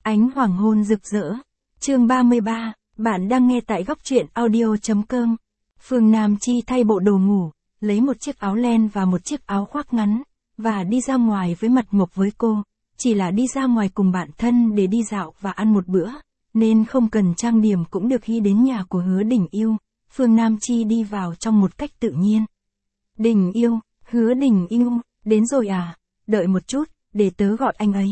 Ánh hoàng hôn rực rỡ. Chương 33, bạn đang nghe tại góc truyện audio.com. Phương Nam Chi thay bộ đồ ngủ, lấy một chiếc áo len và một chiếc áo khoác ngắn, và đi ra ngoài với mặt ngọc với cô. Chỉ là đi ra ngoài cùng bạn thân để đi dạo và ăn một bữa, nên không cần trang điểm cũng được. Khi đến nhà của Hứa Đình Yêu, Phương Nam Chi đi vào trong một cách tự nhiên. Đình Yêu, Hứa Đình Yêu, đến rồi à? Đợi một chút, để tớ gọi anh ấy.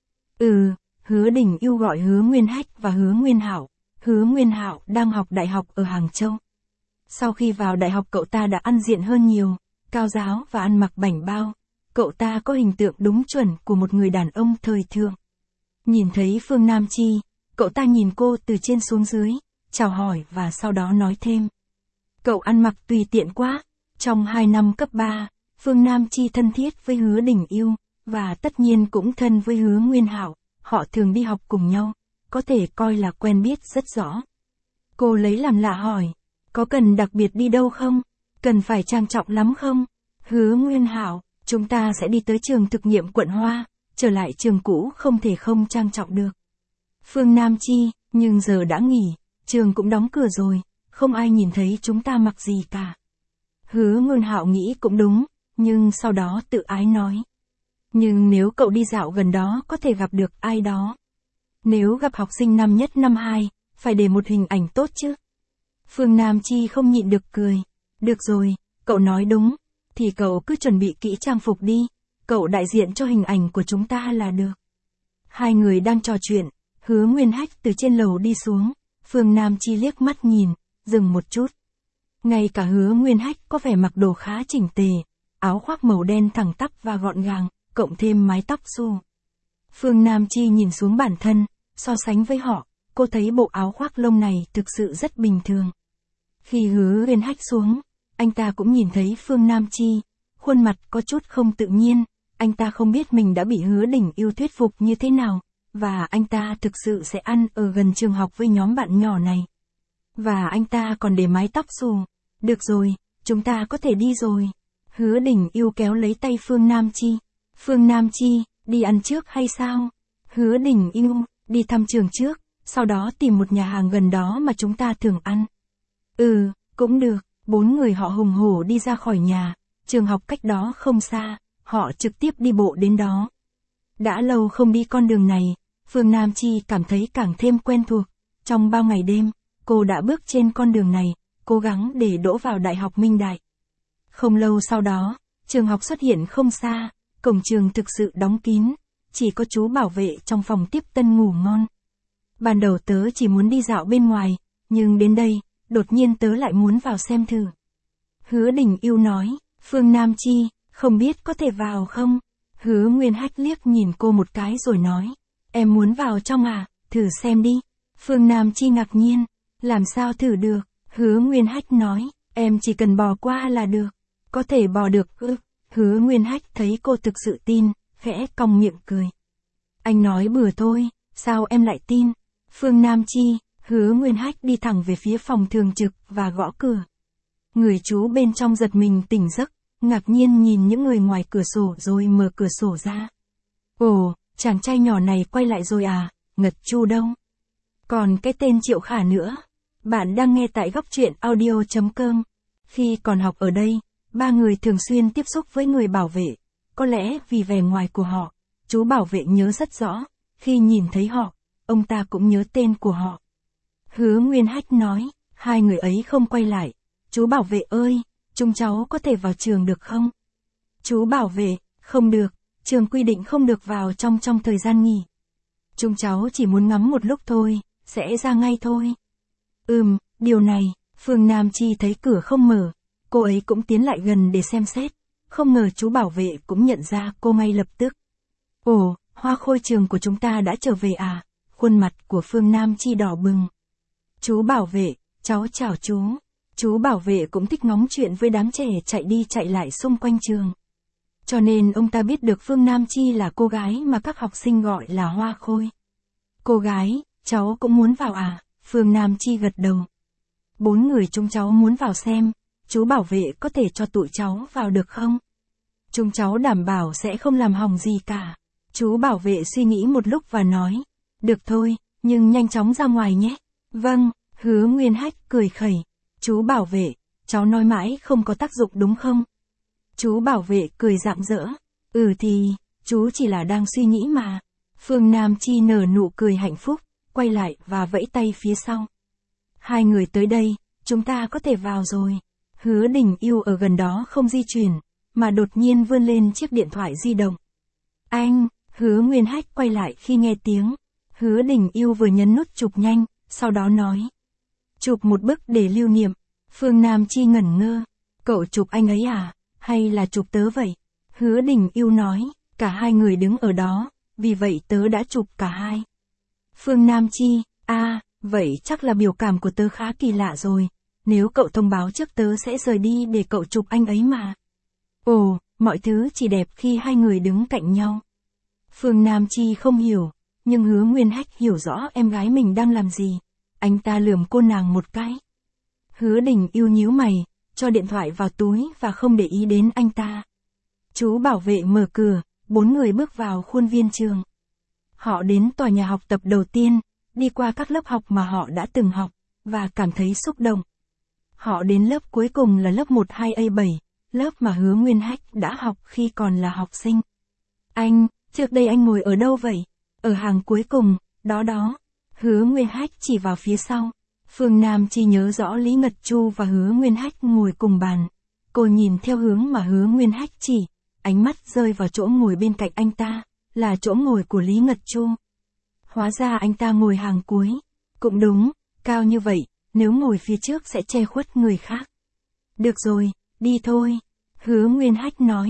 Hứa Đình Yêu gọi Hứa Nguyên Hách và Hứa Nguyên Hạo. Hứa Nguyên Hạo đang học đại học ở Hàng Châu. Sau khi vào đại học cậu ta đã ăn diện hơn nhiều, cao ráo và ăn mặc bảnh bao. Cậu ta có hình tượng đúng chuẩn của một người đàn ông thời thượng. Nhìn thấy Phương Nam Chi, cậu ta nhìn cô từ trên xuống dưới, chào hỏi và sau đó nói thêm. Cậu ăn mặc tùy tiện quá. Trong 2 năm cấp 3, Phương Nam Chi thân thiết với Hứa Đình Yêu, và tất nhiên cũng thân với Hứa Nguyên Hạo. Họ thường đi học cùng nhau, có thể coi là quen biết rất rõ. Cô lấy làm lạ hỏi, có cần đặc biệt đi đâu không? Cần phải trang trọng lắm không? Hứa Nguyên Hạo, chúng ta sẽ đi tới trường thực nghiệm quận Hoa, trở lại trường cũ không thể không trang trọng được. Phương Nam Chi, nhưng giờ đã nghỉ, trường cũng đóng cửa rồi, không ai nhìn thấy chúng ta mặc gì cả. Hứa Nguyên Hạo nghĩ cũng đúng, nhưng sau đó tự ái nói. Nhưng nếu cậu đi dạo gần đó có thể gặp được ai đó. Nếu gặp học sinh năm nhất năm 2, phải để một hình ảnh tốt chứ. Phương Nam Chi không nhịn được cười. Được rồi, cậu nói đúng, thì cậu cứ chuẩn bị kỹ trang phục đi, cậu đại diện cho hình ảnh của chúng ta là được. Hai người đang trò chuyện, Hứa Nguyên Hách từ trên lầu đi xuống, Phương Nam Chi liếc mắt nhìn, dừng một chút. Ngay cả Hứa Nguyên Hách có vẻ mặc đồ khá chỉnh tề, áo khoác màu đen thẳng tắp và gọn gàng, cộng thêm mái tóc xù. Phương Nam Chi nhìn xuống bản thân, so sánh với họ, cô thấy bộ áo khoác lông này thực sự rất bình thường. Khi Hứa Nguyên Hách xuống, anh ta cũng nhìn thấy Phương Nam Chi, khuôn mặt có chút không tự nhiên, anh ta không biết mình đã bị Hứa Đình Yêu thuyết phục như thế nào, và anh ta thực sự sẽ ăn ở gần trường học với nhóm bạn nhỏ này. Và anh ta còn để mái tóc xù. Được rồi, chúng ta có thể đi rồi. Hứa Đình Yêu kéo lấy tay Phương Nam Chi. Phương Nam Chi, đi ăn trước hay sao? Hứa Đình Yêu, đi thăm trường trước, sau đó tìm một nhà hàng gần đó mà chúng ta thường ăn. Cũng được. 4 người họ hùng hổ đi ra khỏi nhà, trường học cách đó không xa, họ trực tiếp đi bộ đến đó. Đã lâu không đi con đường này, Phương Nam Chi cảm thấy càng thêm quen thuộc. Trong bao ngày đêm, cô đã bước trên con đường này, cố gắng để đỗ vào Đại học Minh Đại. Không lâu sau đó, trường học xuất hiện không xa, cổng trường thực sự đóng kín, chỉ có chú bảo vệ trong phòng tiếp tân ngủ ngon. Ban đầu tớ chỉ muốn đi dạo bên ngoài, nhưng đến đây, đột nhiên tớ lại muốn vào xem thử. Hứa Đình Yêu nói, Phương Nam Chi, không biết có thể vào không? Hứa Nguyên Hách liếc nhìn cô một cái rồi nói, em muốn vào trong à, thử xem đi. Phương Nam Chi ngạc nhiên, làm sao thử được? Hứa Nguyên Hách nói, em chỉ cần bò qua là được. Có thể bò được Hứa Nguyên Hách thấy cô thực sự tin, khẽ cong miệng cười. Anh nói bừa thôi, sao em lại tin? Phương Nam Chi, Hứa Nguyên Hách đi thẳng về phía phòng thường trực và gõ cửa. Người chú bên trong giật mình tỉnh giấc, ngạc nhiên nhìn những người ngoài cửa sổ rồi mở cửa sổ ra. Ồ, chàng trai nhỏ này quay lại rồi à, Ngật Chu đâu? Còn cái tên Triệu Khả nữa. Bạn đang nghe tại góc truyện audio.com. Khi còn học ở đây, 3 người thường xuyên tiếp xúc với người bảo vệ. Có lẽ vì vẻ ngoài của họ, chú bảo vệ nhớ rất rõ. Khi nhìn thấy họ, ông ta cũng nhớ tên của họ. Hứa Nguyên Hách nói, 2 người ấy không quay lại. Chú bảo vệ ơi, chúng cháu có thể vào trường được không? Chú bảo vệ, không được, trường quy định không được vào trong thời gian nghỉ. Chúng cháu chỉ muốn ngắm một lúc thôi, sẽ ra ngay thôi. Điều này, Phương Nam Chi thấy cửa không mở, cô ấy cũng tiến lại gần để xem xét, không ngờ chú bảo vệ cũng nhận ra cô ngay lập tức. Ồ, Hoa Khôi trường của chúng ta đã trở về à? Khuôn mặt của Phương Nam Chi đỏ bừng. Chú bảo vệ, cháu chào chú. Chú bảo vệ cũng thích ngóng chuyện với đám trẻ chạy đi chạy lại xung quanh trường. Cho nên ông ta biết được Phương Nam Chi là cô gái mà các học sinh gọi là Hoa Khôi. Cô gái, cháu cũng muốn vào à? Phương Nam Chi gật đầu. 4 người chúng cháu muốn vào xem, chú bảo vệ có thể cho tụi cháu vào được không? Chúng cháu đảm bảo sẽ không làm hỏng gì cả. Chú bảo vệ suy nghĩ một lúc và nói, Được thôi, nhưng nhanh chóng ra ngoài nhé. Vâng, Hứa Nguyên Hách cười khẩy. Chú bảo vệ, cháu nói mãi không có tác dụng đúng không? Chú bảo vệ cười rạng rỡ. Thì, chú chỉ là đang suy nghĩ mà. Phương Nam Chi nở nụ cười hạnh phúc, quay lại và vẫy tay phía sau. Hai người tới đây, chúng ta có thể vào rồi. Hứa Đình Yêu ở gần đó không di chuyển, mà đột nhiên vươn lên chiếc điện thoại di động. Anh, Hứa Nguyên Hách quay lại khi nghe tiếng. Hứa Đình Yêu vừa nhấn nút chụp nhanh, sau đó nói. Chụp một bức để lưu niệm. Phương Nam Chi ngẩn ngơ. Cậu chụp anh ấy à? Hay là chụp tớ vậy? Hứa Đình Yêu nói, cả hai người đứng ở đó, vì vậy tớ đã chụp cả hai. Phương Nam Chi, vậy chắc là biểu cảm của tớ khá kỳ lạ rồi. Nếu cậu thông báo trước tớ sẽ rời đi để cậu chụp anh ấy mà. Ồ, mọi thứ chỉ đẹp khi hai người đứng cạnh nhau. Phương Nam Chi không hiểu, nhưng Hứa Nguyên Hách hiểu rõ em gái mình đang làm gì. Anh ta lườm cô nàng một cái. Hứa Đình Yêu nhíu mày, cho điện thoại vào túi và không để ý đến anh ta. Chú bảo vệ mở cửa, 4 người bước vào khuôn viên trường. Họ đến tòa nhà học tập đầu tiên, đi qua các lớp học mà họ đã từng học, và cảm thấy xúc động. Họ đến lớp cuối cùng là lớp 12A7, lớp mà Hứa Nguyên Hách đã học khi còn là học sinh. Anh, trước đây anh ngồi ở đâu vậy? Ở hàng cuối cùng, đó. Hứa Nguyên Hách chỉ vào phía sau. Phương Nam Chi nhớ rõ Lý Ngật Chu và Hứa Nguyên Hách ngồi cùng bàn. Cô nhìn theo hướng mà Hứa Nguyên Hách chỉ, ánh mắt rơi vào chỗ ngồi bên cạnh anh ta, là chỗ ngồi của Lý Ngật Chu. Hóa ra anh ta ngồi hàng cuối. Cũng đúng, cao như vậy, nếu ngồi phía trước sẽ che khuất người khác. Được rồi, đi thôi. Hứa Nguyên Hách nói,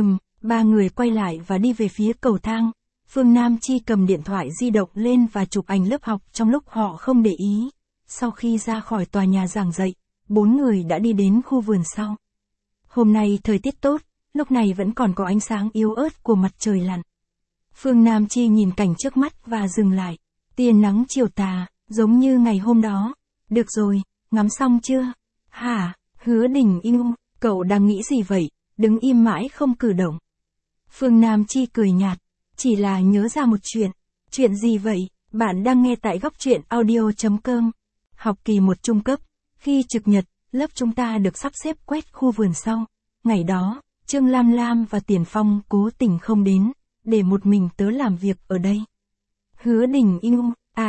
ba người quay lại và đi về phía cầu thang. Phương Nam Chi cầm điện thoại di động lên và chụp ảnh lớp học trong lúc họ không để ý. Sau khi ra khỏi tòa nhà giảng dạy, 4 người đã đi đến khu vườn sau. Hôm nay thời tiết tốt, lúc này vẫn còn có ánh sáng yếu ớt của mặt trời lặn. Phương Nam Chi nhìn cảnh trước mắt và dừng lại. Tia nắng chiều tà, giống như ngày hôm đó. Được rồi, ngắm xong chưa? Hả, Hứa Đình Yêu, cậu đang nghĩ gì vậy? Đứng im mãi không cử động. Phương Nam Chi cười nhạt, chỉ là nhớ ra một chuyện. Chuyện gì vậy? Bạn đang nghe tại góc truyện audio.com. Học kỳ 1 trung cấp, khi trực nhật, lớp chúng ta được sắp xếp quét khu vườn sau. Ngày đó, Trương Lam Lam và Tiền Phong cố tình không đến, để một mình tớ làm việc ở đây. Hứa Đình Yêu,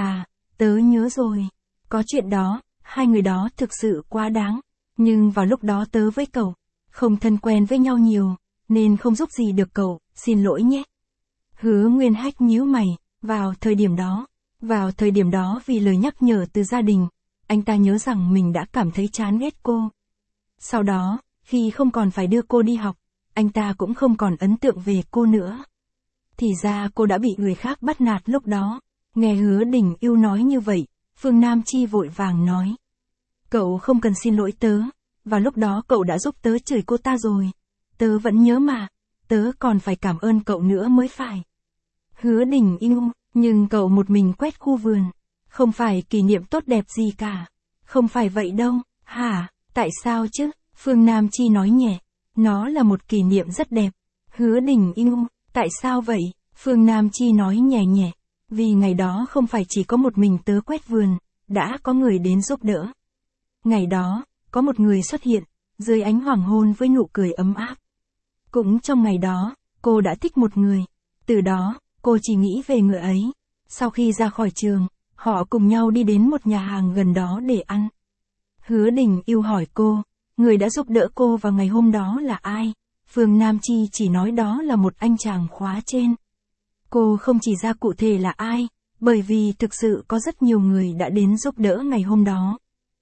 tớ nhớ rồi. Có chuyện đó, hai người đó thực sự quá đáng. Nhưng vào lúc đó tớ với cậu, không thân quen với nhau nhiều, nên không giúp gì được cậu, xin lỗi nhé. Hứa Nguyên Hách nhíu mày, vào thời điểm đó vì lời nhắc nhở từ gia đình, anh ta nhớ rằng mình đã cảm thấy chán ghét cô. Sau đó, khi không còn phải đưa cô đi học, anh ta cũng không còn ấn tượng về cô nữa. Thì ra cô đã bị người khác bắt nạt lúc đó. Nghe Hứa Đình Yêu nói như vậy, Phương Nam Chi vội vàng nói. Cậu không cần xin lỗi tớ, và lúc đó cậu đã giúp tớ chửi cô ta rồi. Tớ vẫn nhớ mà, tớ còn phải cảm ơn cậu nữa mới phải. Hứa Đình Yêu, nhưng cậu một mình quét khu vườn, không phải kỷ niệm tốt đẹp gì cả. Không phải vậy đâu, hả, tại sao chứ? Phương Nam Chi nói nhẹ, nó là một kỷ niệm rất đẹp. Hứa Đình Yêu, tại sao vậy? Phương Nam Chi nói nhẹ, vì ngày đó không phải chỉ có một mình tớ quét vườn, đã có người đến giúp đỡ. Ngày đó, có một người xuất hiện, dưới ánh hoàng hôn với nụ cười ấm áp. Cũng trong ngày đó, cô đã thích một người. Từ đó, cô chỉ nghĩ về người ấy. Sau khi ra khỏi trường, họ cùng nhau đi đến một nhà hàng gần đó để ăn. Hứa Đình Yêu hỏi cô, người đã giúp đỡ cô vào ngày hôm đó là ai? Phương Nam Chi chỉ nói đó là một anh chàng khóa trên. Cô không chỉ ra cụ thể là ai, bởi vì thực sự có rất nhiều người đã đến giúp đỡ ngày hôm đó.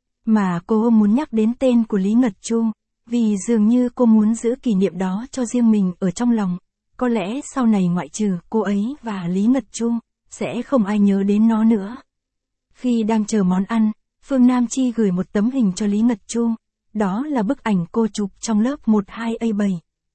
Mà cô muốn nhắc đến tên của Lý Ngật Chu, vì dường như cô muốn giữ kỷ niệm đó cho riêng mình ở trong lòng. Có lẽ sau này ngoại trừ cô ấy và Lý Ngật Chu, sẽ không ai nhớ đến nó nữa. Khi đang chờ món ăn, Phương Nam Chi gửi một tấm hình cho Lý Ngật Chu. Đó là bức ảnh cô chụp trong lớp 12A7.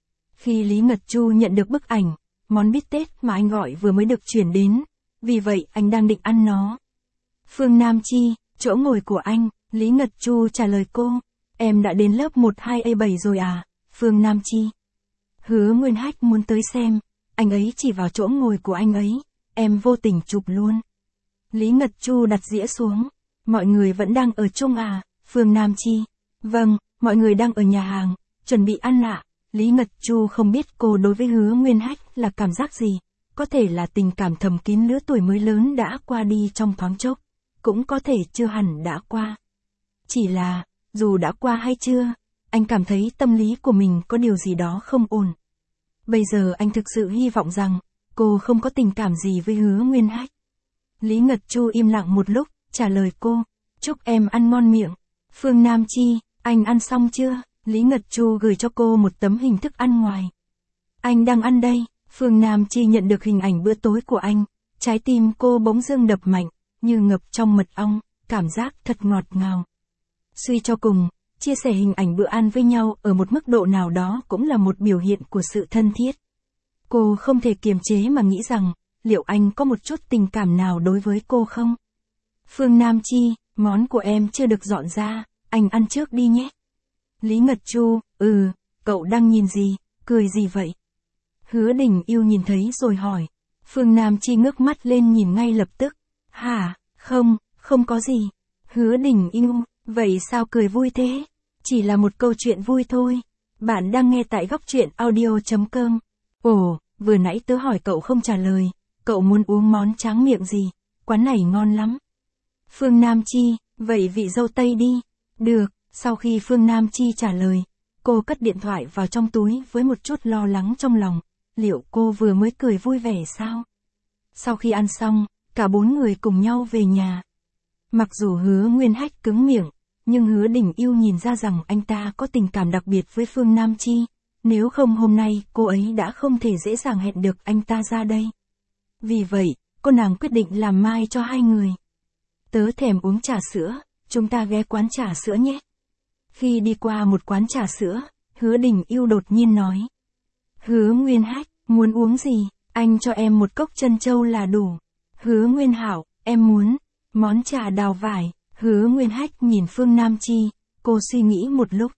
Khi Lý Ngật Chu nhận được bức ảnh, món bít tết mà anh gọi vừa mới được chuyển đến. Vì vậy anh đang định ăn nó. Phương Nam Chi, chỗ ngồi của anh, Lý Ngật Chu trả lời cô. Em đã đến lớp 12A7 rồi à? Phương Nam Chi. Hứa Nguyên Hách muốn tới xem. Anh ấy chỉ vào chỗ ngồi của anh ấy. Em vô tình chụp luôn. Lý Ngật Chu đặt dĩa xuống. Mọi người vẫn đang ở chung à, Phương Nam Chi? Vâng, mọi người đang ở nhà hàng, chuẩn bị ăn ạ. Lý Ngật Chu không biết cô đối với Hứa Nguyên Hách là cảm giác gì. Có thể là tình cảm thầm kín lứa tuổi mới lớn đã qua đi trong thoáng chốc. Cũng có thể chưa hẳn đã qua. Chỉ là, dù đã qua hay chưa, anh cảm thấy tâm lý của mình có điều gì đó không ổn. Bây giờ anh thực sự hy vọng rằng, cô không có tình cảm gì với Hứa Nguyên Hách. Lý Ngật Chu im lặng một lúc, trả lời cô, chúc em ăn ngon miệng. Phương Nam Chi, anh ăn xong chưa? Lý Ngật Chu gửi cho cô một tấm hình thức ăn ngoài. Anh đang ăn đây. Phương Nam Chi nhận được hình ảnh bữa tối của anh, trái tim cô bỗng dưng đập mạnh, như ngập trong mật ong, cảm giác thật ngọt ngào. Suy cho cùng, chia sẻ hình ảnh bữa ăn với nhau ở một mức độ nào đó cũng là một biểu hiện của sự thân thiết. Cô không thể kiềm chế mà nghĩ rằng, liệu anh có một chút tình cảm nào đối với cô không? Phương Nam Chi, món của em chưa được dọn ra, anh ăn trước đi nhé. Lý Ngật Chu, cậu đang nhìn gì, cười gì vậy? Hứa Đình Yêu nhìn thấy rồi hỏi. Phương Nam Chi ngước mắt lên nhìn ngay lập tức. Hả, không có gì. Hứa Đình Yêu, vậy sao cười vui thế? Chỉ là một câu chuyện vui thôi. Bạn đang nghe tại góc truyện audio.com. Ồ, vừa nãy tớ hỏi cậu không trả lời. Cậu muốn uống món tráng miệng gì? Quán này ngon lắm. Phương Nam Chi, vậy vị dâu tây đi. Được, sau khi Phương Nam Chi trả lời, cô cất điện thoại vào trong túi với một chút lo lắng trong lòng. Liệu cô vừa mới cười vui vẻ sao? Sau khi ăn xong, cả bốn người cùng nhau về nhà. Mặc dù Hứa Nguyên Hách cứng miệng, nhưng Hứa Đình Yêu nhìn ra rằng anh ta có tình cảm đặc biệt với Phương Nam Chi. Nếu không hôm nay cô ấy đã không thể dễ dàng hẹn được anh ta ra đây. Vì vậy, cô nàng quyết định làm mai cho hai người. Tớ thèm uống trà sữa, chúng ta ghé quán trà sữa nhé. Khi đi qua một quán trà sữa, Hứa Đình Yêu đột nhiên nói. Hứa Nguyên Hách, muốn uống gì? Anh cho em một cốc trân châu là đủ. Hứa Nguyên Hảo, em muốn món trà đào vải. Hứa Nguyên Hách nhìn Phương Nam Chi, cô suy nghĩ một lúc.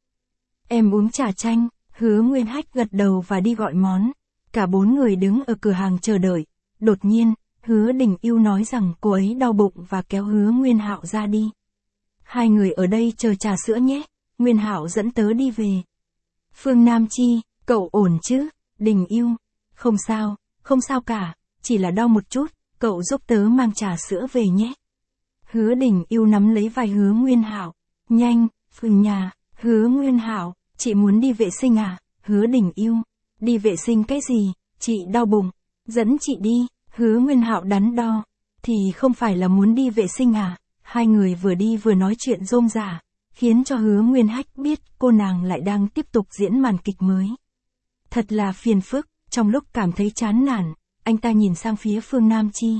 Em uống trà chanh. Hứa Nguyên Hách gật đầu và đi gọi món. Cả bốn người đứng ở cửa hàng chờ đợi. Đột nhiên, Hứa Đình Yêu nói rằng cô ấy đau bụng và kéo Hứa Nguyên Hạo ra đi. Hai người ở đây chờ trà sữa nhé. Nguyên Hạo dẫn tớ đi về. Phương Nam Chi, cậu ổn chứ? Đình Yêu, không sao cả, chỉ là đau một chút, cậu giúp tớ mang trà sữa về nhé. Hứa Đình Yêu nắm lấy vai Hứa Nguyên Hạo. Nhanh, phường nhà. Hứa Nguyên Hạo, chị muốn đi vệ sinh à? Hứa Đình Yêu, đi vệ sinh cái gì? Chị đau bụng, dẫn chị đi. Hứa Nguyên Hạo đắn đo, thì không phải là muốn đi vệ sinh à? Hai người vừa đi vừa nói chuyện rôm rả, khiến cho Hứa Nguyên Hách biết cô nàng lại đang tiếp tục diễn màn kịch mới. Thật là phiền phức, trong lúc cảm thấy chán nản, anh ta nhìn sang phía Phương Nam Chi.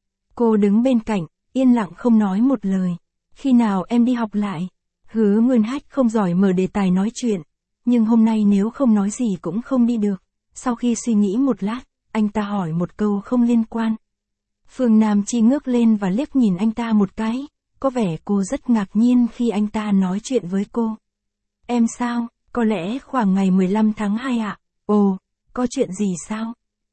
Cô đứng bên cạnh, yên lặng không nói một lời. Khi nào em đi học lại? Hứa Nguyên Hách không giỏi mở đề tài nói chuyện, nhưng hôm nay nếu không nói gì cũng không đi được. Sau khi suy nghĩ một lát, anh ta hỏi một câu không liên quan. Phương Nam Chi ngước lên và liếc nhìn anh ta một cái, có vẻ cô rất ngạc nhiên khi anh ta nói chuyện với cô. Em sao? Có lẽ khoảng ngày 15 tháng 2 ạ. Ồ, có chuyện gì sao?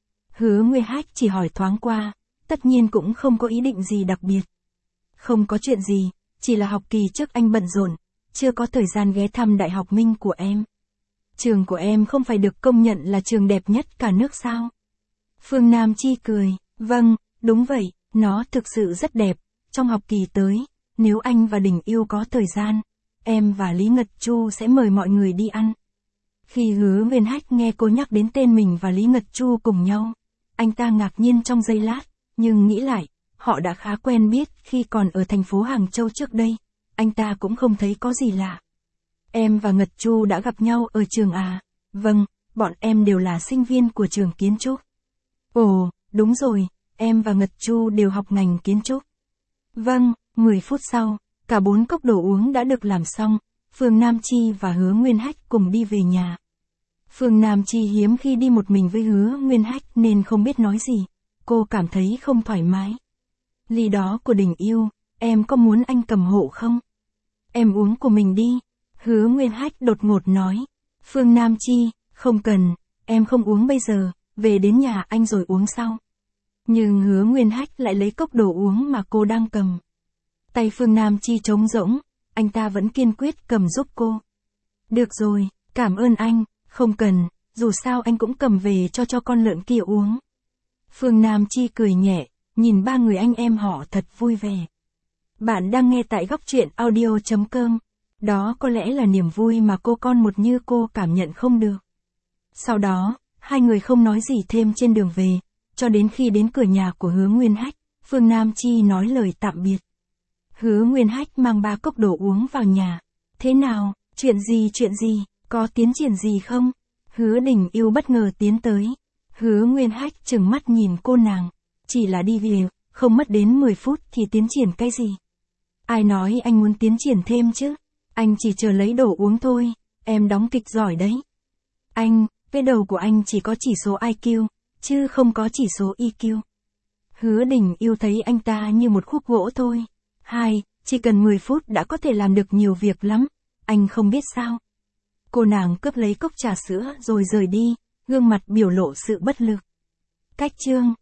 Hứa Nguyên Hách chỉ hỏi thoáng qua, tất nhiên cũng không có ý định gì đặc biệt. Không có chuyện gì, chỉ là học kỳ trước anh bận rộn, chưa có thời gian ghé thăm Đại học Minh của em. Trường của em không phải được công nhận là trường đẹp nhất cả nước sao? Phương Nam Chi cười, vâng, đúng vậy, nó thực sự rất đẹp. Trong học kỳ tới, nếu anh và Đình Yêu có thời gian, em và Lý Ngật Chu sẽ mời mọi người đi ăn. Khi Hứa Nguyên Hách nghe cô nhắc đến tên mình và Lý Ngật Chu cùng nhau, anh ta ngạc nhiên trong giây lát, nhưng nghĩ lại, họ đã khá quen biết khi còn ở thành phố Hàng Châu trước đây, anh ta cũng không thấy có gì lạ. Em và Ngật Chu đã gặp nhau ở trường à? Vâng, bọn em đều là sinh viên của trường kiến trúc. Ồ, đúng rồi, em và Ngật Chu đều học ngành kiến trúc. Vâng, 10 phút sau, cả 4 cốc đồ uống đã được làm xong, Phương Nam Chi và Hứa Nguyên Hách cùng đi về nhà. Phương Nam Chi hiếm khi đi một mình với Hứa Nguyên Hách nên không biết nói gì, cô cảm thấy không thoải mái. Ly đó của Đình Yêu, em có muốn anh cầm hộ không? Em uống của mình đi. Hứa Nguyên Hách đột ngột nói. Phương Nam Chi, không cần, em không uống bây giờ, về đến nhà anh rồi uống sau. Nhưng Hứa Nguyên Hách lại lấy cốc đồ uống mà cô đang cầm. Tay Phương Nam Chi trống rỗng, anh ta vẫn kiên quyết cầm giúp cô. Được rồi, cảm ơn anh, không cần, dù sao anh cũng cầm về cho con lợn kia uống. Phương Nam Chi cười nhẹ, nhìn ba người anh em họ thật vui vẻ. Bạn đang nghe tại góc truyện audio.com. Đó có lẽ là niềm vui mà cô con một như cô cảm nhận không được. Sau đó, hai người không nói gì thêm trên đường về, cho đến khi đến cửa nhà của Hứa Nguyên Hách, Phương Nam Chi nói lời tạm biệt. Hứa Nguyên Hách mang 3 cốc đồ uống vào nhà. Thế nào, chuyện gì, có tiến triển gì không? Hứa Đình Yêu bất ngờ tiến tới. Hứa Nguyên Hách trừng mắt nhìn cô nàng. Chỉ là đi về, không mất đến 10 phút thì tiến triển cái gì? Ai nói anh muốn tiến triển thêm chứ? Anh chỉ chờ lấy đồ uống thôi, em đóng kịch giỏi đấy. Anh, cái đầu của anh chỉ có chỉ số IQ, chứ không có chỉ số EQ. Hứa Đình Yêu thấy anh ta như một khúc gỗ thôi. Chỉ cần 10 phút đã có thể làm được nhiều việc lắm, anh không biết sao. Cô nàng cướp lấy cốc trà sữa rồi rời đi, gương mặt biểu lộ sự bất lực. Cách chương